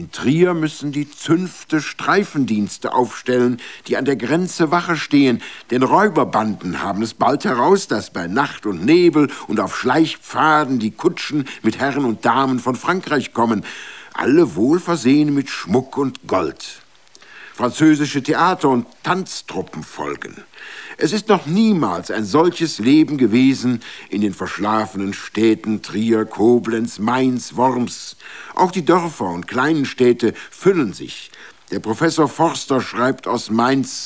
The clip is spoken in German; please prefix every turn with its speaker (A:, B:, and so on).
A: In Trier müssen die Zünfte Streifendienste aufstellen, die an der Grenze Wache stehen, denn Räuberbanden haben es bald heraus, dass bei Nacht und Nebel und auf Schleichpfaden die Kutschen mit Herren und Damen von Frankreich kommen, alle wohl versehen mit Schmuck und Gold. Französische Theater und Tanztruppen folgen. Es ist noch niemals ein solches Leben gewesen in den verschlafenen Städten Trier, Koblenz, Mainz, Worms. Auch die Dörfer und kleinen Städte füllen sich. Der Professor Forster schreibt aus Mainz: